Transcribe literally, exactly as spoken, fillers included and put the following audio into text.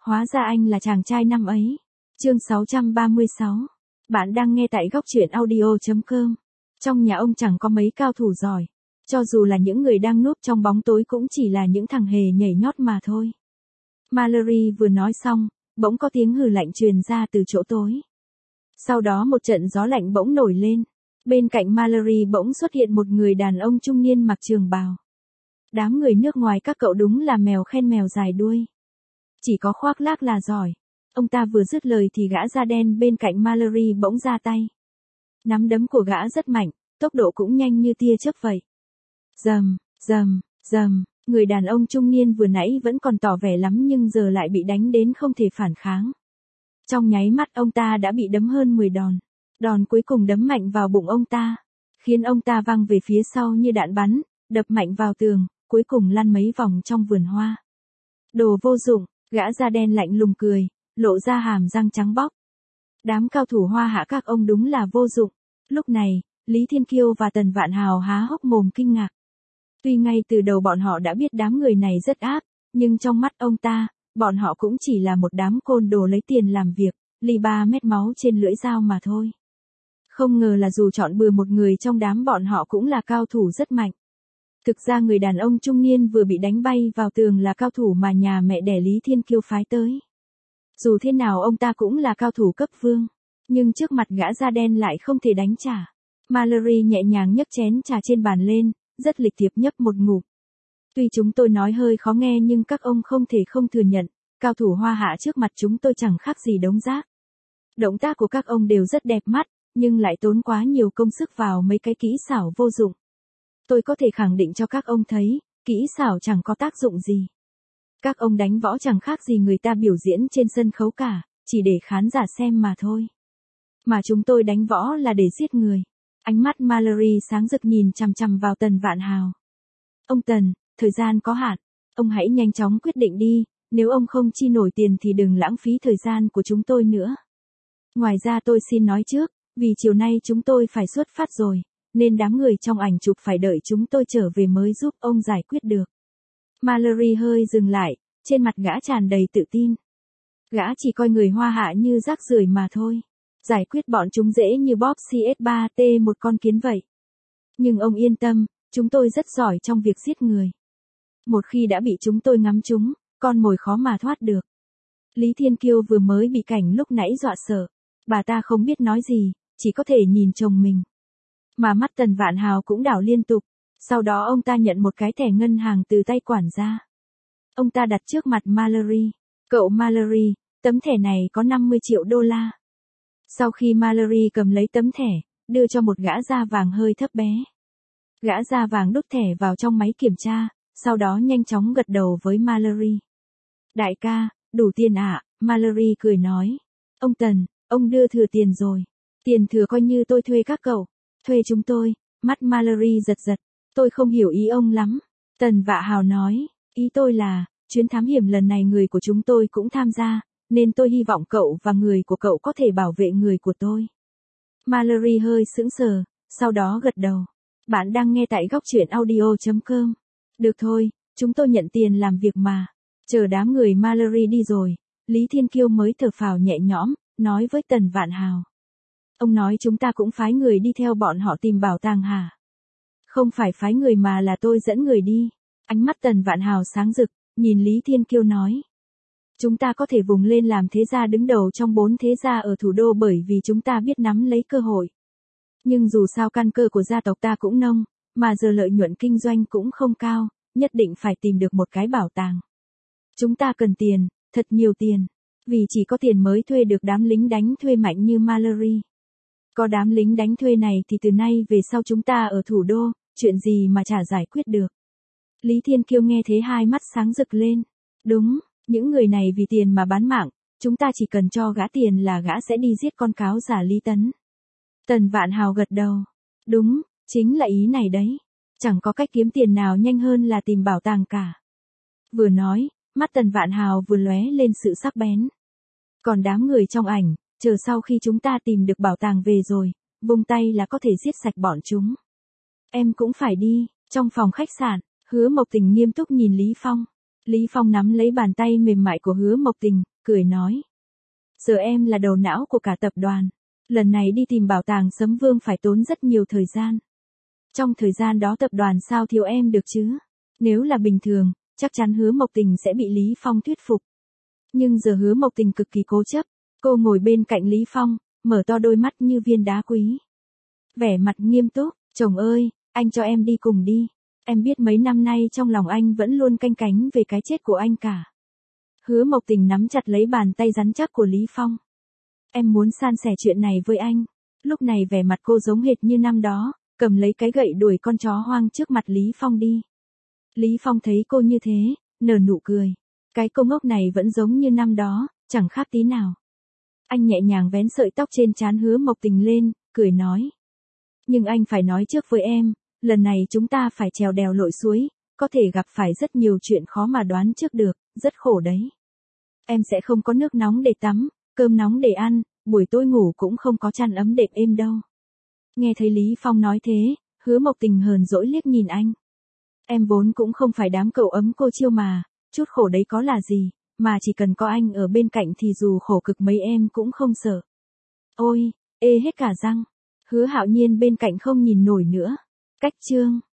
Hóa ra anh là chàng trai năm ấy. Chương sáu trăm ba mươi sáu. Bạn đang nghe tại góc truyện audio chấm com. Trong nhà ông chẳng có mấy cao thủ giỏi. Cho dù là những người đang núp trong bóng tối cũng chỉ là những thằng hề nhảy nhót mà thôi. Mallory vừa nói xong, bỗng có tiếng hừ lạnh truyền ra từ chỗ tối. Sau đó một trận gió lạnh bỗng nổi lên. Bên cạnh Mallory bỗng xuất hiện một người đàn ông trung niên mặc trường bào. Đám người nước ngoài các cậu đúng là mèo khen mèo dài đuôi. Chỉ có khoác lác là giỏi. Ông ta vừa dứt lời thì gã da đen bên cạnh Mallory bỗng ra tay. Nắm đấm của gã rất mạnh, tốc độ cũng nhanh như tia chớp vậy. Rầm, rầm, rầm, người đàn ông trung niên vừa nãy vẫn còn tỏ vẻ lắm nhưng giờ lại bị đánh đến không thể phản kháng. Trong nháy mắt ông ta đã bị đấm hơn mười đòn. Đòn cuối cùng đấm mạnh vào bụng ông ta, khiến ông ta văng về phía sau như đạn bắn, đập mạnh vào tường, cuối cùng lăn mấy vòng trong vườn hoa. Đồ vô dụng, gã da đen lạnh lùng cười, lộ ra hàm răng trắng bóc. Đám cao thủ Hoa Hạ các ông đúng là vô dụng. Lúc này, Lý Thiên Kiêu và Tần Vạn Hào há hốc mồm kinh ngạc. Tuy ngay từ đầu bọn họ đã biết đám người này rất ác, nhưng trong mắt ông ta, bọn họ cũng chỉ là một đám côn đồ lấy tiền làm việc, lì ba mét máu trên lưỡi dao mà thôi. Không ngờ là dù chọn bừa một người trong đám bọn họ cũng là cao thủ rất mạnh. Thực ra người đàn ông trung niên vừa bị đánh bay vào tường là cao thủ mà nhà mẹ đẻ Lý Thiên Kiêu phái tới. Dù thế nào ông ta cũng là cao thủ cấp vương, nhưng trước mặt gã da đen lại không thể đánh trả. Mallory nhẹ nhàng nhấc chén trà trên bàn lên, rất lịch thiệp nhấp một ngụm. Tuy chúng tôi nói hơi khó nghe nhưng các ông không thể không thừa nhận, cao thủ Hoa Hạ trước mặt chúng tôi chẳng khác gì đống rác. Động tác của các ông đều rất đẹp mắt, nhưng lại tốn quá nhiều công sức vào mấy cái kỹ xảo vô dụng. Tôi có thể khẳng định cho các ông thấy, kỹ xảo chẳng có tác dụng gì. Các ông đánh võ chẳng khác gì người ta biểu diễn trên sân khấu cả, chỉ để khán giả xem mà thôi. Mà chúng tôi đánh võ là để giết người. Ánh mắt Mallory sáng rực nhìn chằm chằm vào Tần Vạn Hào. Ông Tần, thời gian có hạn, ông hãy nhanh chóng quyết định đi, nếu ông không chi nổi tiền thì đừng lãng phí thời gian của chúng tôi nữa. Ngoài ra tôi xin nói trước, vì chiều nay chúng tôi phải xuất phát rồi, nên đám người trong ảnh chụp phải đợi chúng tôi trở về mới giúp ông giải quyết được. Mallory hơi dừng lại, trên mặt gã tràn đầy tự tin. Gã chỉ coi người Hoa Hạ như rác rưởi mà thôi. Giải quyết bọn chúng dễ như bóp xê ét ba T một con kiến vậy. Nhưng ông yên tâm, chúng tôi rất giỏi trong việc giết người. Một khi đã bị chúng tôi ngắm chúng, con mồi khó mà thoát được. Lý Thiên Kiêu vừa mới bị cảnh lúc nãy dọa sợ. Bà ta không biết nói gì, chỉ có thể nhìn chồng mình. Mà mắt Tần Vạn Hào cũng đảo liên tục. Sau đó ông ta nhận một cái thẻ ngân hàng từ tay quản gia. Ông ta đặt trước mặt Mallory. Cậu Mallory, tấm thẻ này có năm mươi triệu đô la. Sau khi Mallory cầm lấy tấm thẻ, đưa cho một gã da vàng hơi thấp bé. Gã da vàng đút thẻ vào trong máy kiểm tra, sau đó nhanh chóng gật đầu với Mallory. Đại ca, đủ tiền ạ, à? Mallory cười nói. Ông Tần, ông đưa thừa tiền rồi. Tiền thừa coi như tôi thuê các cậu. Thuê chúng tôi, mắt Mallory giật giật. Tôi không hiểu ý ông lắm. Tần Vạn Hào nói, ý tôi là, chuyến thám hiểm lần này người của chúng tôi cũng tham gia, nên tôi hy vọng cậu và người của cậu có thể bảo vệ người của tôi. Mallory hơi sững sờ, sau đó gật đầu. Bạn đang nghe tại góc truyện audio chấm com. Được thôi, chúng tôi nhận tiền làm việc mà. Chờ đám người Mallory đi rồi, Lý Thiên Kiêu mới thở phào nhẹ nhõm, nói với Tần Vạn Hào. Ông nói chúng ta cũng phái người đi theo bọn họ tìm bảo tàng hả? Không phải phái người mà là tôi dẫn người đi. Ánh mắt Tần Vạn Hào sáng rực, nhìn Lý Thiên Kiêu nói. Chúng ta có thể vùng lên làm thế gia đứng đầu trong bốn thế gia ở thủ đô bởi vì chúng ta biết nắm lấy cơ hội. Nhưng dù sao căn cơ của gia tộc ta cũng nông, mà giờ lợi nhuận kinh doanh cũng không cao, nhất định phải tìm được một cái bảo tàng. Chúng ta cần tiền, thật nhiều tiền, vì chỉ có tiền mới thuê được đám lính đánh thuê mạnh như Mallory. Có đám lính đánh thuê này thì từ nay về sau chúng ta ở thủ đô, chuyện gì mà chả giải quyết được. Lý Thiên Kiêu nghe thế hai mắt sáng rực lên. Đúng, những người này vì tiền mà bán mạng, chúng ta chỉ cần cho gã tiền là gã sẽ đi giết con cáo giả Lý Tấn. Tần Vạn Hào gật đầu. Đúng, chính là ý này đấy. Chẳng có cách kiếm tiền nào nhanh hơn là tìm bảo tàng cả. Vừa nói, mắt Tần Vạn Hào vừa lóe lên sự sắc bén. Còn đám người trong ảnh, chờ sau khi chúng ta tìm được bảo tàng về rồi, vung tay là có thể giết sạch bọn chúng. Em cũng phải đi. Trong phòng khách sạn, Hứa Mộc Tình nghiêm túc nhìn Lý Phong. Lý Phong nắm lấy bàn tay mềm mại của Hứa Mộc Tình, cười nói. Giờ em là đầu não của cả tập đoàn. Lần này đi tìm bảo tàng Sấm Vương phải tốn rất nhiều thời gian. Trong thời gian đó tập đoàn sao thiếu em được chứ? Nếu là bình thường, chắc chắn Hứa Mộc Tình sẽ bị Lý Phong thuyết phục. Nhưng giờ Hứa Mộc Tình cực kỳ cố chấp. Cô ngồi bên cạnh Lý Phong, mở to đôi mắt như viên đá quý. Vẻ mặt nghiêm túc, chồng ơi, anh cho em đi cùng đi. Em biết mấy năm nay trong lòng anh vẫn luôn canh cánh về cái chết của anh cả. Hứa Mộc Tình nắm chặt lấy bàn tay rắn chắc của Lý Phong. Em muốn san sẻ chuyện này với anh. Lúc này vẻ mặt cô giống hệt như năm đó, cầm lấy cái gậy đuổi con chó hoang trước mặt Lý Phong đi. Lý Phong thấy cô như thế, nở nụ cười. Cái cô ngốc này vẫn giống như năm đó, chẳng khác tí nào. Anh nhẹ nhàng vén sợi tóc trên trán Hứa Mộc Tình lên, cười nói. Nhưng anh phải nói trước với em, lần này chúng ta phải trèo đèo lội suối, có thể gặp phải rất nhiều chuyện khó mà đoán trước được, rất khổ đấy. Em sẽ không có nước nóng để tắm, cơm nóng để ăn, buổi tối ngủ cũng không có chăn ấm đệm êm đâu. Nghe thấy Lý Phong nói thế, Hứa Mộc Tình hờn dỗi liếc nhìn anh. Em vốn cũng không phải đám cậu ấm cô chiêu mà, chút khổ đấy có là gì, mà chỉ cần có anh ở bên cạnh thì dù khổ cực mấy em cũng không sợ. Ôi, ê hết cả răng. Hứa Hạo Nhiên bên cạnh không nhìn nổi nữa. Cách chương